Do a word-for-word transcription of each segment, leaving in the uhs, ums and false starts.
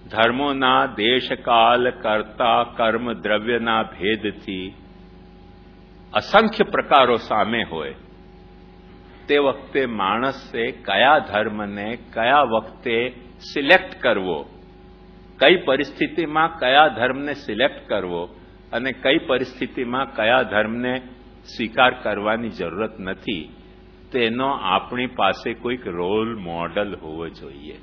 ધર્મોના દેશકાલ કરતા કર્મ દ્રવ્યના ભેદથી અસંખ્ય પ્રકારો સામે હોય તે વખતે માણસે કયા ધર્મને કયા વખતે સિલેક્ટ કરવો, કઈ પરિસ્થિતિમાં કયા ધર્મને સિલેક્ટ કરવો અને કઈ પરિસ્થિતિમાં કયા ધર્મને સ્વીકાર કરવાની જરૂરત નથી, તેનો આપણી પાસે કોઈક રોલ મોડલ હોવો જોઈએ.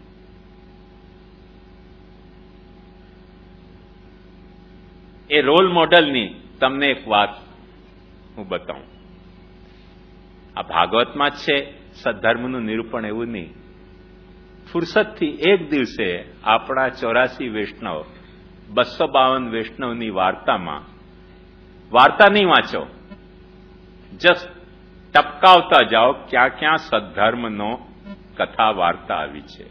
એ રોલ મોડલની તમને એક વાત હું બતાવું. આ ભાગવતમાં જ છે, સદ્ધર્મનું નિરૂપણ એવું નહીં. ફુરસદથી એક દિવસે આપણા ચોરાસી વૈષ્ણવ, બસો બાવન વૈષ્ણવની વાર્તામાં, વાર્તા નહીં વાંચો, જસ્ટ ટપકાવતા જાઓ ક્યાં ક્યાં સદ્ધર્મનો કથા વાર્તા આવી છે.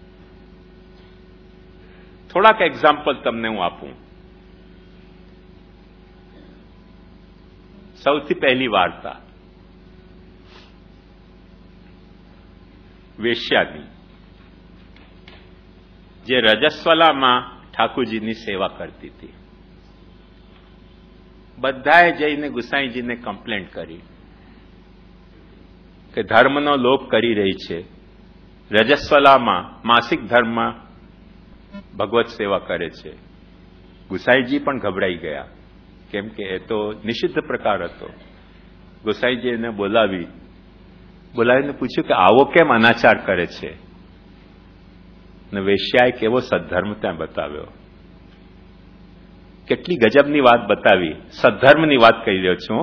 થોડાક એક્ઝામ્પલ તમને હું આપું. સૌથી પહેલી વાર્તા વેશ્યાની, જે રજસ્વલામાં ઠાકુરજીની સેવા કરતી હતી. બધાએ જઈને ગુસાઈજીને કમ્પ્લેન્ટ કરી કે ધર્મનો લોપ કરી રહી છે, રજસ્વલામાં માસિક ધર્મમાં ભગવત સેવા કરે છે. ગુસાઈજી પણ ગભરાઈ ગયા, કેમ કે એ તો નિષિદ્ધ પ્રકાર હતો. ગુસાઈજી એને બોલાવી બોલાવીને પૂછ્યું કે આવો કેમ અનાચાર કરે છે? અને વેશ્યાએ કેવો સદ્ધર્મ ત્યાં બતાવ્યો. કેટલી ગજબની વાત બતાવી. સદ્ધર્મની વાત કહી રહ્યો છું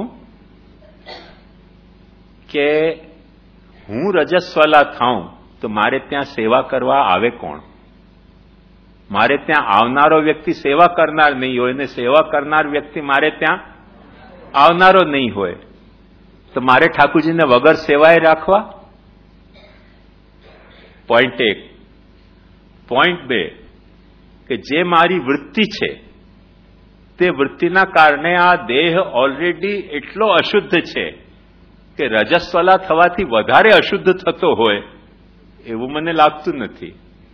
કે હું રજસ્વલા થાઉં તો મારે ત્યાં સેવા કરવા આવે કોણ? મારે ત્યાં આવનારો વ્યક્તિ સેવા કરનાર નહીં હોય ને સેવા કરનાર વ્યક્તિ મારે ત્યાં આવનારો નહીં હોય, તો મારે ઠાકુરજીને વગર સેવાએ રાખવા? પોઈન્ટ એક. પોઈન્ટ બે, કે જે મારી વૃત્તિ છે તે વૃત્તિના કારણે આ દેહ ઓલરેડી એટલો અશુદ્ધ છે કે રજસ્વલા થવાથી વધારે અશુદ્ધ થતો હોય એવું મને લાગતું નથી.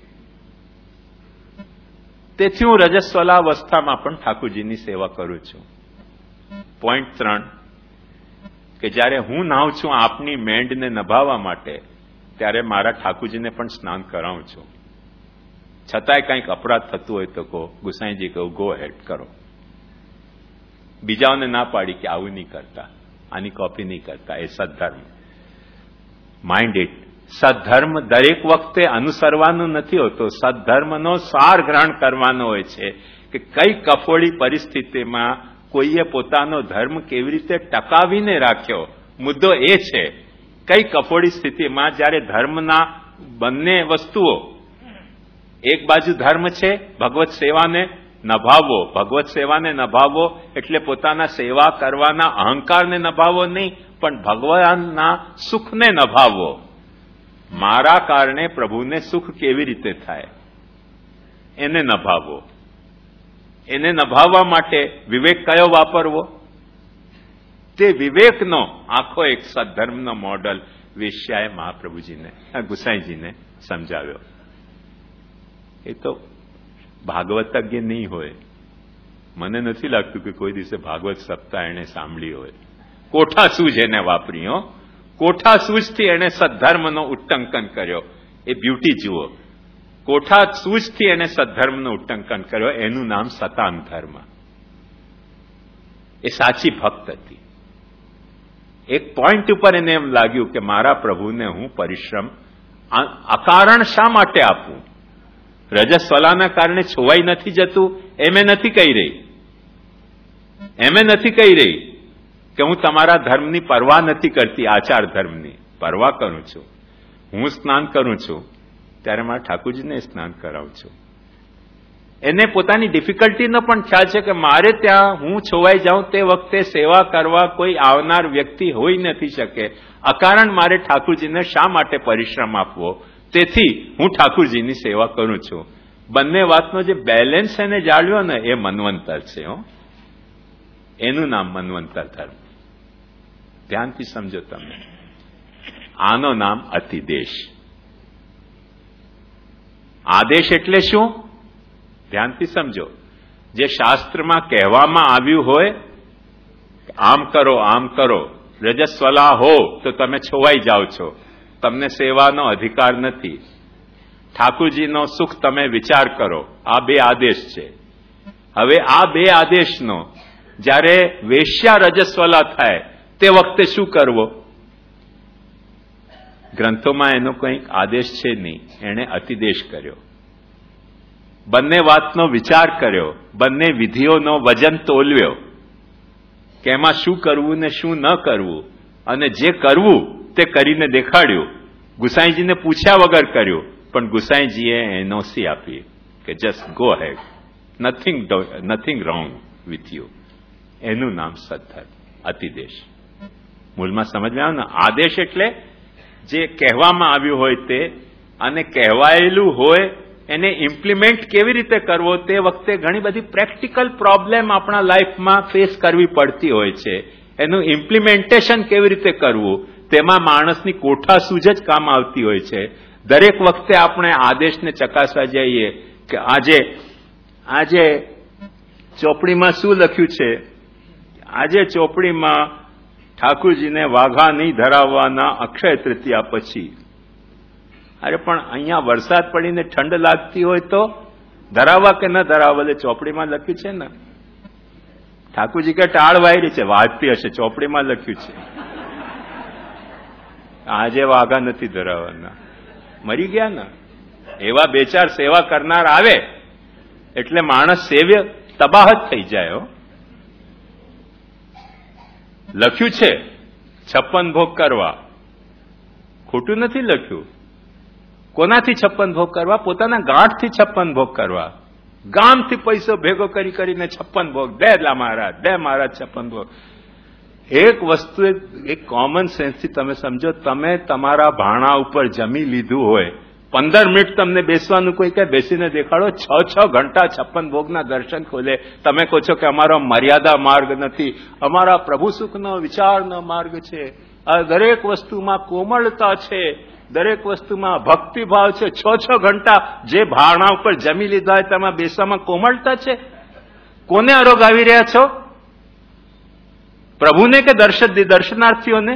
તેથી હું રજસ્વલા અવસ્થામાં પણ ઠાકુરજીની સેવા કરું છું. પોઈન્ટ ત્રણ, કે જ્યારે હું નાહું છું આપની મેંડને નભાવવા માટે, ત્યારે મારા ઠાકુરજીને પણ સ્નાન કરાવું છું. છતાંય કંઈક અપરાધ થતું હોય તો કહો. ગુસાઈજી કહું ગો હેડ કરો. બીજાઓને ના પાડી કે આવું નહીં કરતા, આની કોપી નહીં કરતા. એ સદ્ધર્મ. Mind it. સદ્ધર્મ દરેક વખતે અનુસરવાનું નથી હોતો. સદ્ધર્મનો સાર ગ્રહણ કરવાનો હોય છે કે કઈ કફોડી પરિસ્થિતિમાં કોઈએ પોતાનો ધર્મ કેવી રીતે ટકાવીને રાખ્યો. મુદ્દો એ છે, કઈ કફોડી સ્થિતિમાં જ્યારે ધર્મના બંને વસ્તુઓ, એક બાજુ ધર્મ છે ભગવત સેવાને નભાવવો, ભગવત સેવાને નભાવવો એટલે પોતાના સેવા કરવાના અહંકારને નભાવવો નહીં, પણ ભગવાનના સુખને નભાવવો. મારા કારણે પ્રભુને સુખ કેવી રીતે થાય એને નભાવવો. એને નભાવવા માટે વિવેક કયો વાપરવો? તે વિવેકનો આખો એક સદ્ધર્મનો મોડલ વેશ્યાએ મહાપ્રભુજીને, ગુસાઈજીને સમજાવ્યો. એ તો ભાગવતજ્ઞ નહીં હોય. મને નથી લાગતું કે કોઈ દિવસે ભાગવત સપ્તાહ એને સાંભળી હોય. કોઠા સૂઝ એને વાપરી. હો, કોઠા સૂઝથી એને સદ્ધર્મનો ઉટ્ટંકન કર્યો. એ બ્યુટી જુઓ. કોઠા સૂઝથી એને સદ્ધર્મનો ઉટ્ટંકન કર્યો. એનું નામ સતાન ધર્મ. એ સાચી ભક્ત હતી. એક પોઈન્ટ ઉપર એને એમ લાગ્યું કે મારા પ્રભુને હું પરિશ્રમ અકારણ શા માટે આપું? રજસ્વલાના કારણે છોવાઈ નથી જતું એમે નથી કહી રહી. એમે નથી કહી રહી કે હું તમારા ધર્મની પરવા નથી કરતી, આચાર ધર્મની પરવા કરું છું. હું સ્નાન કરું છું ત્યારે મારા ઠાકુરજીને સ્નાન કરાવું છું. એને પોતાની ડિફિકલ્ટીનો પણ ખ્યાલ છે કે મારે ત્યાં હું છોવાઈ જાઉં તે વખતે સેવા કરવા કોઈ આવનાર વ્યક્તિ હોઈ નથી શકે. અકારણ મારે ઠાકુરજીને શા માટે પરિશ્રમ આપવો? તેથી હું ઠાકુરજીની સેવા કરું છું. બંને વાતનો જે બેલેન્સ એને જાળવ્યો ને એ મન્વંતર છે. હો, એનું નામ મન્વંતર ધર્મ. ધ્યાનથી સમજો તમે. આનો નામ અતિદેશ. આદેશ એટલે શું? ધ્યાનથી સમજો. જે શાસ્ત્રમાં કહેવામાં આવ્યું હોય આમ કરો આમ કરો, રજસ્વલા હો તો તમે છોવાઈ જાઓ છો, તમને સેવાનો અધિકાર નથી. ઠાકુરજીનો સુખ તમે વિચાર કરો, આ બે આદેશ છે. હવે આ બે આદેશનો જ્યારે વેશ્યા રજસ્વલા થાય તે વખતે શું કરવો? ગ્રંથોમાં એનો કંઈક આદેશ છે નહીં, એણે અતિદેશ કર્યો. બંને વાતનો વિચાર કર્યો, બંને વિધિઓનો વજન તોલવ્યો કે એમાં શું કરવું ને શું ન કરવું, અને જે કરવું તે કરીને દેખાડ્યું. ગુસાઈજીને પૂછ્યા વગર કર્યું, પણ ગુસાઈજીએ એનઓસી આપી કે just go ahead, nothing nothing wrong with you. એનું નામ સદ્ધર્મ, અતિદેશ. મૂળમાં સમજમાં આવે ને? આદેશ એટલે જે કહેવામાં આવ્યું હોય તે, અને કહેવાયેલું હોય એને ઇમ્પ્લિમેન્ટ કેવી રીતે કરવો તે વખતે ઘણી બધી પ્રેક્ટિકલ પ્રોબ્લેમ આપણા લાઈફમાં ફેસ કરવી પડતી હોય છે. એનું ઇમ્પ્લિમેન્ટેશન કેવી રીતે કરવું તેમાં માણસની કોઠાસૂઝ જ કામ આવતી હોય છે. દરેક વખતે આપણે આદેશને ચકાસવા જઈએ કે આજે આજે ચોપડીમાં શું લખ્યું છે. આજે ચોપડીમાં ઠાકુરજીને વાઘા નહીં ધરાવવાના અક્ષય તૃતીયા પછી. અરે પણ અહીંયા વરસાદ પડીને ઠંડ લાગતી હોય તો ધરાવવા કે ન ધરાવવા? એટલે ચોપડીમાં લખ્યું છે ને. ઠાકુરજી કે ટાળ વાયરી છે, વાંચતી હશે, ચોપડીમાં લખ્યું છે. આજે વાઘા નથી ધરાવવાના, મરી ગયા ને. એવા બે ચાર સેવા કરનાર આવે એટલે માણસ સેવ્ય તબાહ જ થઈ જાય. લખ્યું છે છપ્પન ભોગ કરવા, ખોટું નથી લખ્યું. કોનાથી છપ્પન ભોગ કરવા? પોતાના ગાંઠથી છપ્પન ભોગ કરવા. ગામથી પૈસો ભેગો કરી કરીને છપ્પન ભોગ, દે લા મહારાજ, દે મહારાજ છપ્પન ભોગ. એક વસ્તુ એક કોમન સેન્સથી તમે સમજો, તમે તમારા ભાણા ઉપર જમી લીધું હોય, પંદર મિનિટ તમને બેસવાનું કોઈ કે બેસીને દેખાડો, છ છ ઘંટા છપ્પન ભોગના દર્શન ખોલે. તમે કહો છો કે અમારો મર્યાદા માર્ગ નથી, અમારા પ્રભુ સુખનો વિચારનો માર્ગ છે. આ દરેક વસ્તુમાં કોમળતા છે, દરેક વસ્તુમાં ભક્તિભાવ છે. છ છ ઘંટા જે ભાવના ઉપર જમી લીધા હોય તેમાં બેસવામાં કોમળતા છે. કોને આરોગ આવી રહ્યા છો? પ્રભુને કે દર્શન દર્શનાર્થીઓને?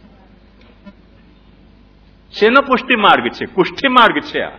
શેનો પુષ્ટિ માર્ગ છે? કુષ્ઠી માર્ગ છે. આ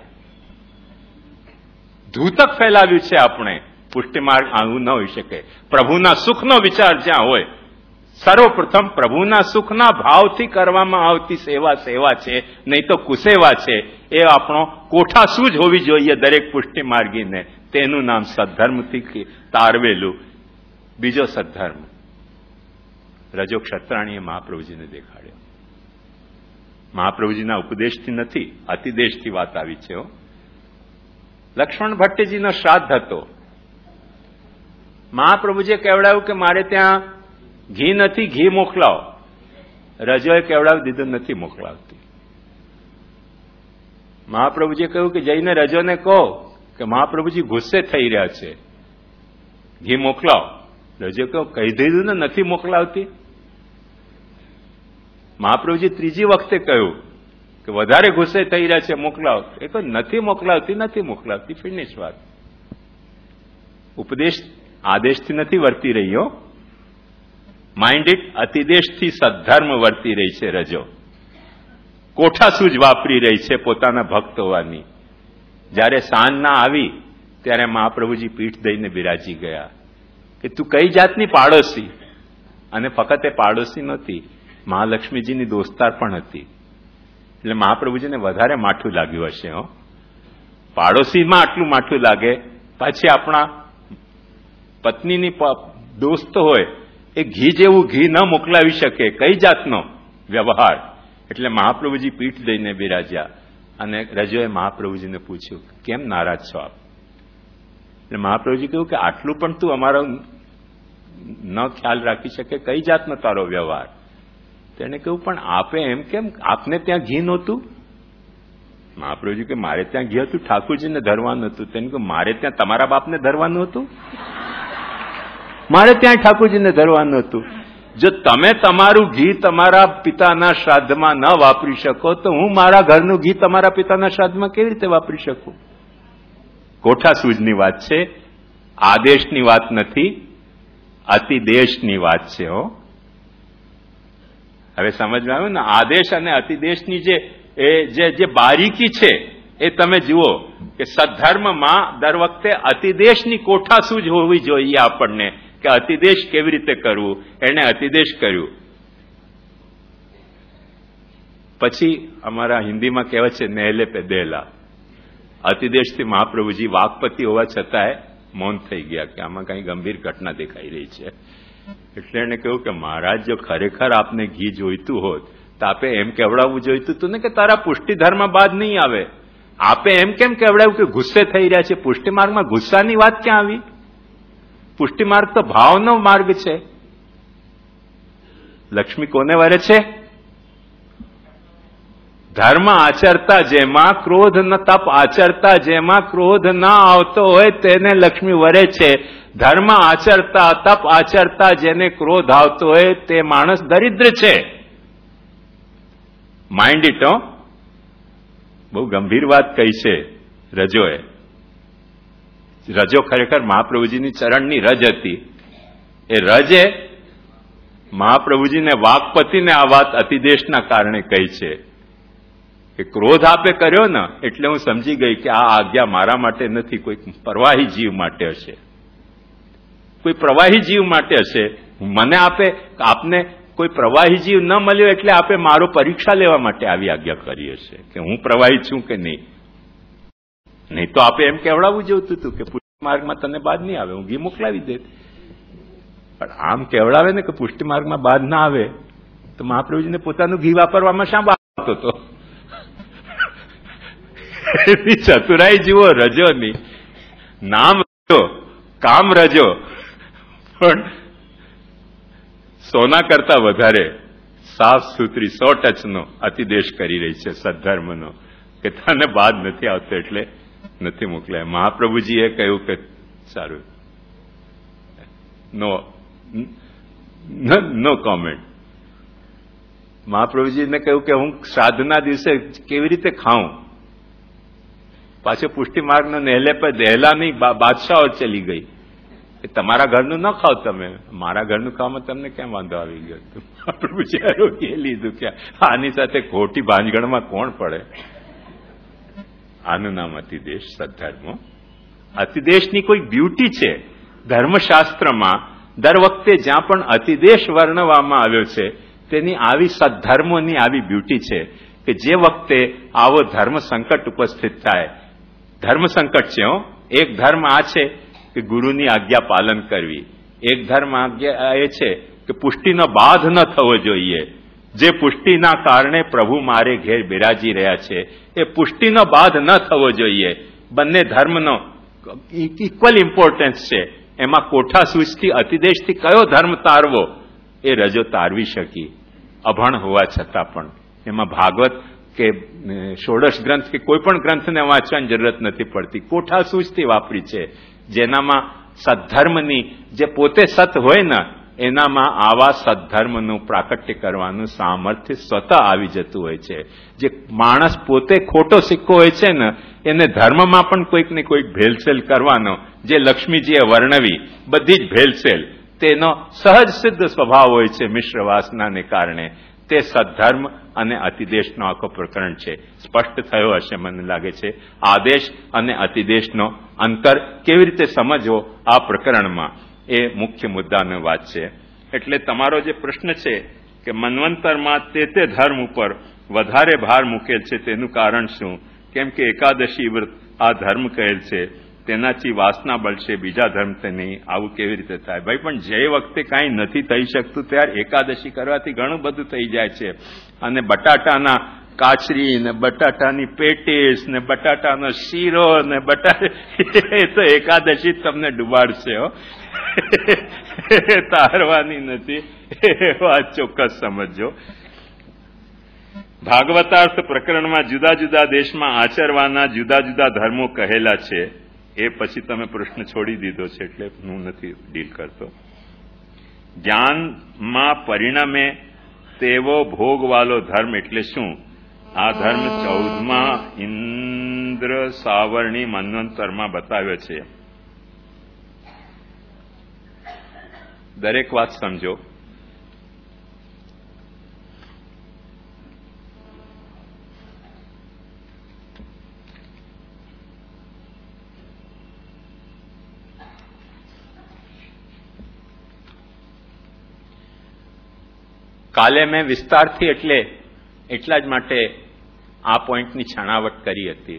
ધૂતક ફેલાવ્યું છે આપણે. પુષ્ટિ માર્ગ આવું ન હોઈ શકે. પ્રભુના સુખનો વિચાર જ્યાં હોય, સર્વપ્રથમ પ્રભુના સુખના ભાવથી કરવામાં આવતી સેવા સેવા છે, નહીં તો કુસેવા છે. એ આપણો કોઠાસૂઝ હોવી જોઈએ દરેક પુષ્ટિ માર્ગીને. તેનું નામ સદ્ધર્મથી તારવેલું. બીજો સદ્ધર્મ રજો ક્ષત્રાણીએ મહાપ્રભુજીને દેખાડ્યો. મહાપ્રભુજીના ઉપદેશથી નથી, અતિદેશથી વાત આવી છે. લક્ષ્મણ ભટ્ટજીનો શ્રાદ્ધ હતો. મહાપ્રભુજીએ કહેવડાવ્યું કે મારે ત્યાં ઘી નથી, ઘી મોકલાવો. રજોએ કહેવડાવી દીધું નથી મોકલાવતી. મહાપ્રભુજીએ કહ્યું કે જઈને રજોને કહો કે મહાપ્રભુજી ગુસ્સે થઈ રહ્યા છે, ઘી મોકલાવો. રજો કહો કહી દીધું ને નથી મોકલાવતી. મહાપ્રભુજી ત્રીજી વખતે કહ્યું કે વધારે ગુસ્સે થઈ રહ્યા છે, મોકલાવો. એ તો નથી મોકલાવતી, નથી મોકલાવતી, ફિનિશ વાત. ઉપદેશ આદેશથી નથી વર્તી રહ્યો, માઇન્ડ ઇટ અતિદેશથી સદ્ધર્મ વર્તી રહી છે. રજો કોઠાસૂઝ વાપરી રહી છે પોતાના ભક્ત હોવાની. જયારે સાંજ ના આવી ત્યારે મહાપ્રભુજી પીઠ દઈને બિરાજી ગયા કે તું કઈ જાતની પાડોશી? અને ફક્ત એ પાડોશી નહોતી, મહાલક્ષ્મીજીની દોસ્તાર પણ હતી. એટલે મહાપ્રભુજીને વધારે માઠું લાગ્યું હશે. હો, પાડોશીમાં આટલું માઠું લાગે, પાછી આપણા પત્નીની દોસ્ત હોય એ ઘી જેવું ઘી ન મોકલાવી શકે. કઈ જાતનો વ્યવહાર! એટલે મહાપ્રભુજી પીઠ દઈને બિરાજ્યા અને રજોએ મહાપ્રભુજીને પૂછ્યું કેમ નારાજ છો આપ? એટલે મહાપ્રભુજી કહ્યું કે આટલું પણ તું અમારો ન ખ્યાલ રાખી શકે, કઈ જાતનો તારો વ્યવહાર? તેને કહ્યું પણ આપે એમ કેમ? આપને ત્યાં ઘી નહોતું? મહાપ્રભુજી કે મારે ત્યાં ઘી હતું, ઠાકુરજીને ધરવાનું હતું. તેને કહ્યું મારે ત્યાં તમારા બાપને ધરવાનું હતું, મારે ત્યાં ઠાકુરજીને ધરવાનું હતું. જો તમે તમારું ઘી તમારા પિતાના શ્રાદ્ધમાં ન વાપરી શકો તો હું મારા ઘરનું ઘી તમારા પિતાના શ્રાદ્ધમાં કેવી રીતે વાપરી શકું? કોઠાસૂઝની વાત છે, આદેશની વાત નથી, અતિદેશની વાત છે. હો, હવે સમજમાં આવ્યું ને? આદેશ અને અતિદેશની જે જે જે બારીકી છે એ તમે જુઓ કે સદ્ધર્મમાં દર વખતે અતિદેશની કોઠાસૂઝ હોવી જોઈએ આપણને, કે અતિદેશ કેવી રીતે કરવું. એને અતિદેશ કર્યું. પછી અમારા હિન્દીમાં કહેવાય છે નહેલે પે દેલા. અતિદેશથી મહાપ્રભુજી વાકપતિ હોવા છતાંય મૌન થઈ ગયા કે આમાં કઈ ગંભીર ઘટના દેખાઈ રહી છે. એટલે એને કહ્યું કે મહારાજ, જો ખરેખર આપને ઘી જોઈતું હોત તો આપે એમ કહેવડાવવું જોઈતું હતું ને કે તારા પુષ્ટિધર્મ બાદ નહીં આવે. આપે એમ કેમ કહેવડાવ્યું કે ગુસ્સે થઈ રહ્યા છે? પુષ્ટિમાર્ગમાં ગુસ્સાની વાત ક્યાં આવી? પુષ્ટિમાર્ગ તો ભાવનો માર્ગ છે. લક્ષ્મી કોને વરે છે? ધર્મ આચરતા જેમાં ક્રોધ ન તપ આચરતા જેમાં ક્રોધ ન આવતો હોય તેને લક્ષ્મી વરે છે. ધર્મ આચરતા તપ આચરતા જેને ક્રોધ આવતો હોય તે માણસ દરિદ્ર છે. Mind it. હો, બહુ ગંભીર વાત કહી છે રજોએ. રજો ખરેખર મહાપ્રભુજીની ચરણની રજ હતી. એ રજે મહાપ્રભુજીને વાકપતિને આ વાત અતિદેશના કારણે કહી છે કે ક્રોધ આપે કર્યો ને એટલે હું સમજી ગઈ કે આ આજ્ઞા મારા માટે નથી, કોઈ પ્રવાહી જીવ માટે હશે, કોઈ પ્રવાહી જીવ માટે હશે. મને આપે, આપને કોઈ પ્રવાહી જીવ ન મળ્યો એટલે આપે મારો પરીક્ષા લેવા માટે આવી આજ્ઞા કરી હશે કે હું પ્રવાહી છું કે નહીં. નહીં તો આપે એમ કહેવડાવવું જોઈતું હતું કે પુષ્ટિમાર્ગમાં તને બાદ નહીં આવે, હું ઘી મોકલાવી દે. પણ આમ કહેવડાવે ને કે પુષ્ટિમાર્ગમાં બાદ ના આવે તો મહાપ્રભુજીને પોતાનું ઘી વાપરવામાં શા બાદ આવતો હતો? એની ચતુરાઈ જુઓ રજોની. નામ રજો, કામ રજો, પણ સોના કરતા વધારે સાફ સુથરી સો ટચનો અતિદેશ કરી રહી છે સદ્ધર્મનો, કે તને બાદ નથી આવતો એટલે નથી મોકલાય. મહાપ્રભુજીએ કહ્યું કે સારું, નો નો કોમેન્ટ. મહાપ્રભુજીને કહ્યું કે હું શ્રાદ્ધના દિવસે કેવી રીતે ખાઉં? પાછો પુષ્ટિ માર્ગનો નહેલે પર દહેલાની બાદશાહ ચલી ગઈ કે તમારા ઘરનું ન ખાઓ, તમે મારા ઘરનું ખાવામાં તમને કેમ વાંધો આવી ગયો? મહાપ્રભુજીએ રોકી લીધું કે આની સાથે ખોટી ભાંજગણમાં કોણ પડે? આનું નામ અતિદેશ, સદ્ધર્મ. અતિદેશની કોઈ બ્યુટી છે ધર્મશાસ્ત્રમાં. દર વખતે જ્યાં પણ અતિદેશ વર્ણવવામાં આવ્યો છે તેની આવી સદ્ધર્મોની આવી બ્યુટી છે કે જે વખતે આવો ધર્મ સંકટ ઉપસ્થિત થાય, ધર્મ સંકટ છે. હો, એક ધર્મ આ છે કે ગુરુની આજ્ઞા પાલન કરવી, એક ધર્મ આજ્ઞા એ છે કે પુષ્ટિનો બાધ ન થવો જોઈએ. જે પુષ્ટિના કારણે પ્રભુ મારે ઘેર બિરાજી રહ્યા છે એ પુષ્ટિનો બાધ ન થવો જોઈએ. બંને ધર્મનો ઇક્વલ ઇમ્પોર્ટન્સ છે. એમાં કોઠાસૂઝથી અતિદેશથી કયો ધર્મ તારવો એ રજો તારવી શકી, અભણ હોવા છતાં પણ. એમાં ભાગવત કે ષોડશ ગ્રંથ કે કોઈ પણ ગ્રંથને વાંચવાની જરૂરત નથી પડતી. કોઠાસૂઝથી વાપરી છે, જેનામાં સદ્ધર્મની, જે પોતે સત હોય ને એનામાં આવા સદ્ધર્મનું પ્રાકટ્ય કરવાનું સામર્થ્ય સ્વતઃ આવી જતું હોય છે. જે માણસ પોતે ખોટો સિક્કો હોય છે ને એને ધર્મમાં પણ કોઈક ને કોઈક ભેલસેલ કરવાનો, જે લક્ષ્મીજીએ વર્ણવી બધી જ ભેલસેલ, તેનો સહજ સિદ્ધ સ્વભાવ હોય છે મિશ્ર વાસનાને કારણે. તે સદ્ધર્મ અને અતિદેશનો આખો પ્રકરણ છે. સ્પષ્ટ થયો હશે મને લાગે છે. આદેશ અને અતિદેશનો અંતર કેવી રીતે સમજવો આ પ્રકરણમાં એ મુખ્ય મુદ્દાની વાત છે. એટલે તમારો જે પ્રશ્ન છે કે મન્વંતરમાં તે તે ધર્મ ઉપર વધારે ભાર મૂકેલ છે તેનું કારણ શું? કેમ કે એકાદશી વ્રત આ ધર્મ કહેલ છે, તેનાથી વાસના બળશે, બીજા ધર્મ તે નહીં. આવું કેવી રીતે થાય? ભાઈ, પણ જે વખતે કાંઈ નથી થઈ શકતું ત્યારે એકાદશી કરવાથી ઘણું બધું થઈ જાય છે. અને બટાટાના કાચરી ને બટાટાની પેટીસ ને બટાટાનો શીરો ને બટાટા, એ તો એકાદશી તમને ડુબાડશે. હો, તારવાની નથી. એ વાત ચોક્કસ સમજો. ભાગવતાર્થ પ્રકરણમાં જુદા જુદા દેશમાં આચરવાના જુદા જુદા ધર્મો કહેલા છે. એ પછી તમે પ્રશ્ન છોડી દીધો છે એટલે હું નથી ડીલ કરતો. જ્ઞાનમાં પરિણમે તેવો ભોગવાલો ધર્મ એટલે શું? આ ધર્મ ચૌદમાં ઇન્દ્ર સાવરણી મન્વંતરમાં બતાવ્યો છે. દરેક વાત સમજો. કાલે મેં વિસ્તારથી એટલે એટલા જ માટે આ પોઈન્ટની છણાવટ કરી હતી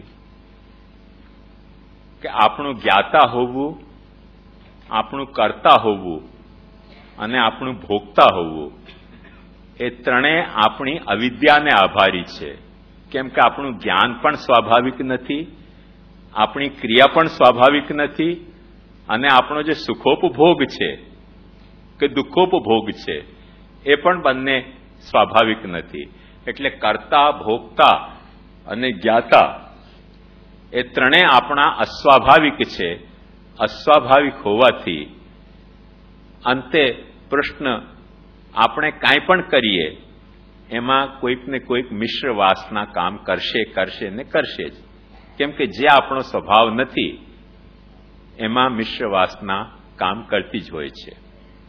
કે આપણું જ્ઞાતા હોવું, આપણું કરતા હોવું અને આપણું ભોગતા હોવું એ ત્રણેય આપણી અવિદ્યાને આભારી છે. કેમ કે આપણું જ્ઞાન પણ સ્વાભાવિક નથી, આપણી ક્રિયા પણ સ્વાભાવિક નથી, અને આપણો જે સુખોપભોગ છે કે દુઃખોપભોગ છે એ પણ બંને સ્વાભાવિક નથી. એટલે કર્તા, ભોગતા અને જ્ઞાતા એ ત્રણેય આપણા અસ્વાભાવિક છે. અસ્વાભાવિક હોવાથી અંતે પ્રશ્ન, આપણે કાંઈ પણ કરીએ એમાં કોઈક ને કોઈક મિશ્ર વાસના કામ કરશે કરશે ને કરશે જ. કેમ કે જે આપણો સ્વભાવ નથી એમાં મિશ્ર વાસના કામ કરતી જ હોય છે.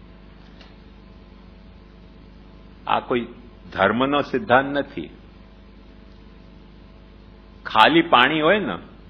આ કોઈ ધર્મનો સિદ્ધાંત નથી. ખાલી પાણી હોય ને